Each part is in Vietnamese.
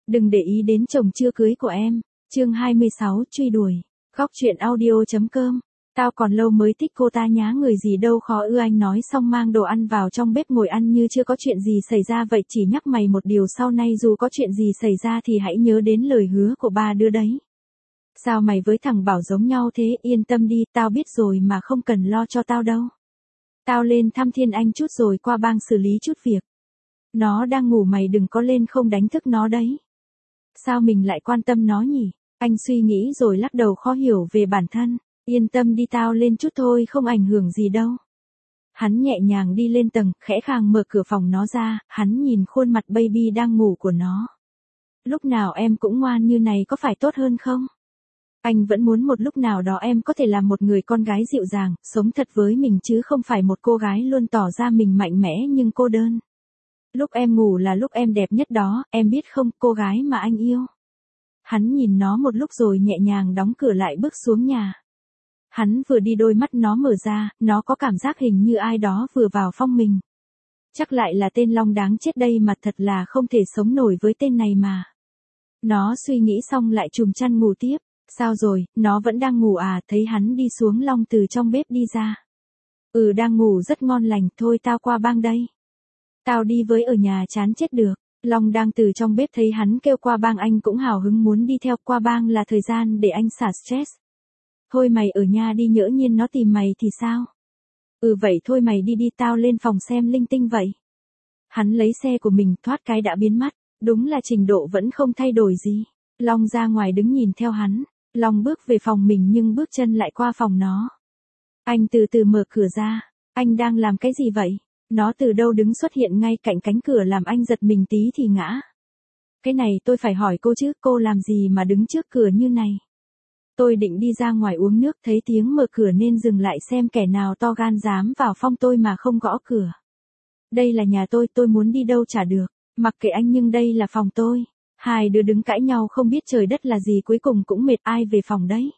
Đừng để ý đến chồng chưa cưới của em. Chương 26 truy đuổi. Góc truyện audio.com. Tao còn lâu mới thích cô ta nhá, người gì đâu khó ưa. Anh nói xong mang đồ ăn vào trong bếp ngồi ăn như chưa có chuyện gì xảy ra vậy. Chỉ nhắc mày một điều, sau này dù có chuyện gì xảy ra thì hãy nhớ đến lời hứa của ba đứa đấy. Sao mày với thằng Bảo giống nhau thế? Yên tâm đi, tao biết rồi mà, không cần lo cho tao đâu. Tao lên thăm Thiên Anh chút rồi qua bang xử lý chút việc. Nó đang ngủ, mày đừng có lên không đánh thức nó đấy. Sao mình lại quan tâm nó nhỉ? Anh suy nghĩ rồi lắc đầu khó hiểu về bản thân. Yên tâm đi, tao lên chút thôi, không ảnh hưởng gì đâu. Hắn nhẹ nhàng đi lên tầng, khẽ khàng mở cửa phòng nó ra, hắn nhìn khuôn mặt baby đang ngủ của nó. Lúc nào em cũng ngoan như này có phải tốt hơn không? Anh vẫn muốn một lúc nào đó em có thể làm một người con gái dịu dàng, sống thật với mình chứ không phải một cô gái luôn tỏ ra mình mạnh mẽ nhưng cô đơn. Lúc em ngủ là lúc em đẹp nhất đó, em biết không, cô gái mà anh yêu. Hắn nhìn nó một lúc rồi nhẹ nhàng đóng cửa lại bước xuống nhà. Hắn vừa đi đôi mắt nó mở ra, nó có cảm giác hình như ai đó vừa vào phòng mình. Chắc lại là tên Long đáng chết đây mà, thật là không thể sống nổi với tên này mà. Nó suy nghĩ xong lại chùm chăn ngủ tiếp. Sao rồi, nó vẫn đang ngủ à? Thấy hắn đi xuống, Long từ trong bếp đi ra. Đang ngủ rất ngon lành, thôi tao qua bang đây. Tao đi với, ở nhà chán chết được. Long đang từ trong bếp thấy hắn kêu qua bang, anh cũng hào hứng muốn đi theo. Qua bang là thời gian để anh xả stress. Thôi mày ở nhà đi, nhỡ nhiên nó tìm mày thì sao? Vậy thôi mày đi đi, tao lên phòng xem linh tinh vậy. Hắn lấy xe của mình, thoát cái đã biến mất. Đúng là trình độ vẫn không thay đổi gì. Long ra ngoài đứng nhìn theo hắn. Long bước về phòng mình nhưng bước chân lại qua phòng nó. Anh từ từ mở cửa ra. Anh đang làm cái gì vậy? Nó từ đâu đứng xuất hiện ngay cạnh cánh cửa làm anh giật mình tí thì ngã. Cái này tôi phải hỏi cô chứ, cô làm gì mà đứng trước cửa như này? Tôi định đi ra ngoài uống nước, thấy tiếng mở cửa nên dừng lại xem kẻ nào to gan dám vào phòng tôi mà không gõ cửa. Đây là nhà tôi muốn đi đâu chả được. Mặc kệ anh nhưng đây là phòng tôi. Hai đứa đứng cãi nhau không biết trời đất là gì, cuối cùng cũng mệt, ai về phòng đấy.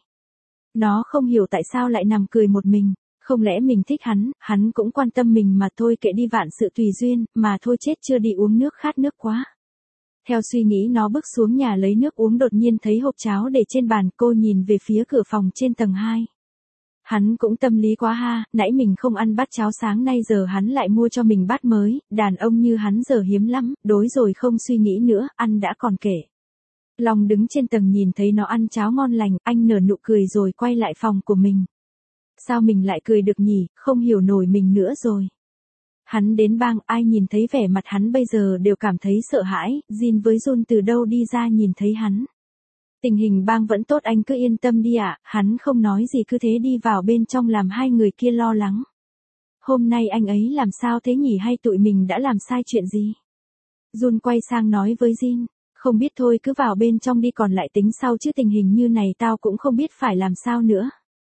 Nó không hiểu tại sao lại nằm cười một mình. Không lẽ mình thích hắn cũng quan tâm mình mà, thôi kệ đi, vạn sự tùy duyên, mà thôi chết chưa đi uống nước, khát nước quá. Theo suy nghĩ nó bước xuống nhà lấy nước uống, đột nhiên thấy hộp cháo để trên bàn, cô nhìn về phía cửa phòng trên tầng 2. Hắn cũng tâm lý quá ha, nãy mình không ăn bát cháo sáng nay giờ hắn lại mua cho mình bát mới, đàn ông như hắn giờ hiếm lắm, đối rồi không suy nghĩ nữa, ăn đã còn kể. Long đứng trên tầng nhìn thấy nó ăn cháo ngon lành, anh nở nụ cười rồi quay lại phòng của mình. Sao mình lại cười được nhỉ, không hiểu nổi mình nữa rồi. Hắn đến bang, ai nhìn thấy vẻ mặt hắn bây giờ đều cảm thấy sợ hãi. Jin với Jun từ đâu đi ra nhìn thấy hắn. Tình hình bang vẫn tốt, anh cứ yên tâm đi ạ. Hắn không nói gì cứ thế đi vào bên trong làm hai người kia lo lắng. Hôm nay anh ấy làm sao thế nhỉ, hay tụi mình đã làm sai chuyện gì? Jun quay sang nói với Jin, không biết, thôi cứ vào bên trong đi, còn lại tính sau chứ tình hình như này tao cũng không biết phải làm sao nữa.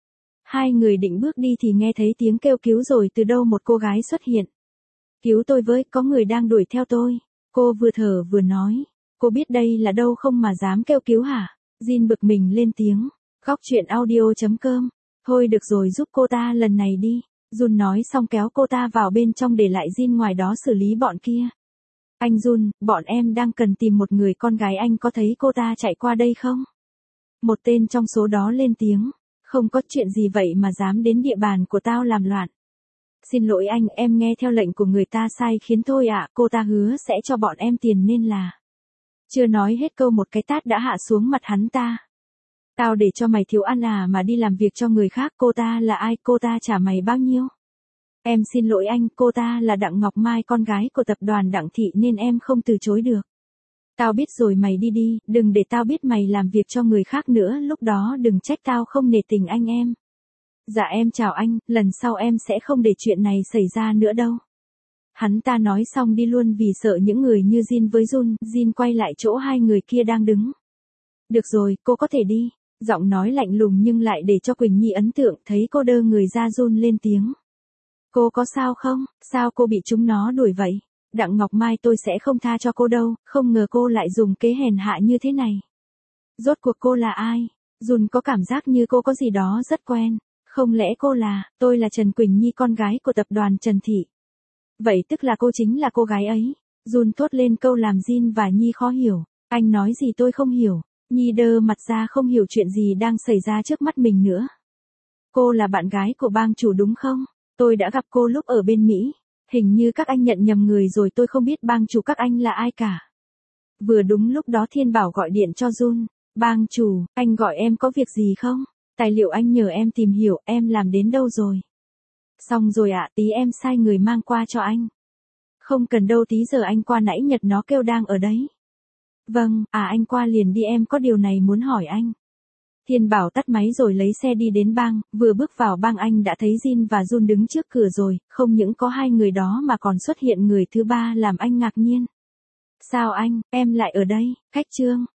Hai người định bước đi thì nghe thấy tiếng kêu cứu rồi từ đâu một cô gái xuất hiện. Cứu tôi với, có người đang đuổi theo tôi. Cô vừa thở vừa nói. Cô biết đây là đâu không mà dám kêu cứu hả? Jin bực mình lên tiếng. Góc truyện audio.com. Thôi được rồi, giúp cô ta lần này đi. Jun nói xong kéo cô ta vào bên trong để lại Jin ngoài đó xử lý bọn kia. Anh Jun, bọn em đang cần tìm một người con gái, anh có thấy cô ta chạy qua đây không? Một tên trong số đó lên tiếng. Không có chuyện gì vậy mà dám đến địa bàn của tao làm loạn. Xin lỗi anh, em nghe theo lệnh của người ta sai khiến thôi ạ, cô ta hứa sẽ cho bọn em tiền nên là. Chưa nói hết câu một cái tát đã hạ xuống mặt hắn ta. Tao để cho mày thiếu ăn à mà đi làm việc cho người khác, cô ta là ai, cô ta trả mày bao nhiêu? Em xin lỗi anh, cô ta là Đặng Ngọc Mai, con gái của tập đoàn Đặng Thị nên em không từ chối được. Tao biết rồi, mày đi đi, đừng để tao biết mày làm việc cho người khác nữa, lúc đó đừng trách tao không nể tình anh em. Dạ em chào anh, lần sau em sẽ không để chuyện này xảy ra nữa đâu. Hắn ta nói xong đi luôn vì sợ những người như Jin với Jun. Jin quay lại chỗ hai người kia đang đứng. Được rồi, cô có thể đi. Giọng nói lạnh lùng nhưng lại để cho Quỳnh Nhi ấn tượng, thấy cô đơ người ra Jun lên tiếng. Cô có sao không, sao cô bị chúng nó đuổi vậy? Đặng Ngọc Mai tôi sẽ không tha cho cô đâu, không ngờ cô lại dùng kế hèn hạ như thế này. Rốt cuộc cô là ai? Jun có cảm giác như cô có gì đó rất quen. Không lẽ cô là, tôi là Trần Quỳnh Nhi, con gái của tập đoàn Trần Thị. Vậy tức là cô chính là cô gái ấy. Jun thốt lên câu làm Jin và Nhi khó hiểu. Anh nói gì tôi không hiểu. Nhi đơ mặt ra không hiểu chuyện gì đang xảy ra trước mắt mình nữa. Cô là bạn gái của bang chủ đúng không? Tôi đã gặp cô lúc ở bên Mỹ. Hình như các anh nhận nhầm người rồi, tôi không biết bang chủ các anh là ai cả. Vừa đúng lúc đó Thiên Bảo gọi điện cho Jun. Bang chủ, anh gọi em có việc gì không? Tài liệu anh nhờ em tìm hiểu, em làm đến đâu rồi? Xong rồi ạ, tí em sai người mang qua cho anh. Không cần đâu, tí giờ anh qua, nãy Nhật nó kêu đang ở đấy. Vâng, anh qua liền đi, em có điều này muốn hỏi anh. Thiên Bảo tắt máy rồi lấy xe đi đến bang, vừa bước vào bang anh đã thấy Jin và Jun đứng trước cửa rồi, không những có hai người đó mà còn xuất hiện người thứ ba làm anh ngạc nhiên. Sao anh, em lại ở đây? Khách Trương,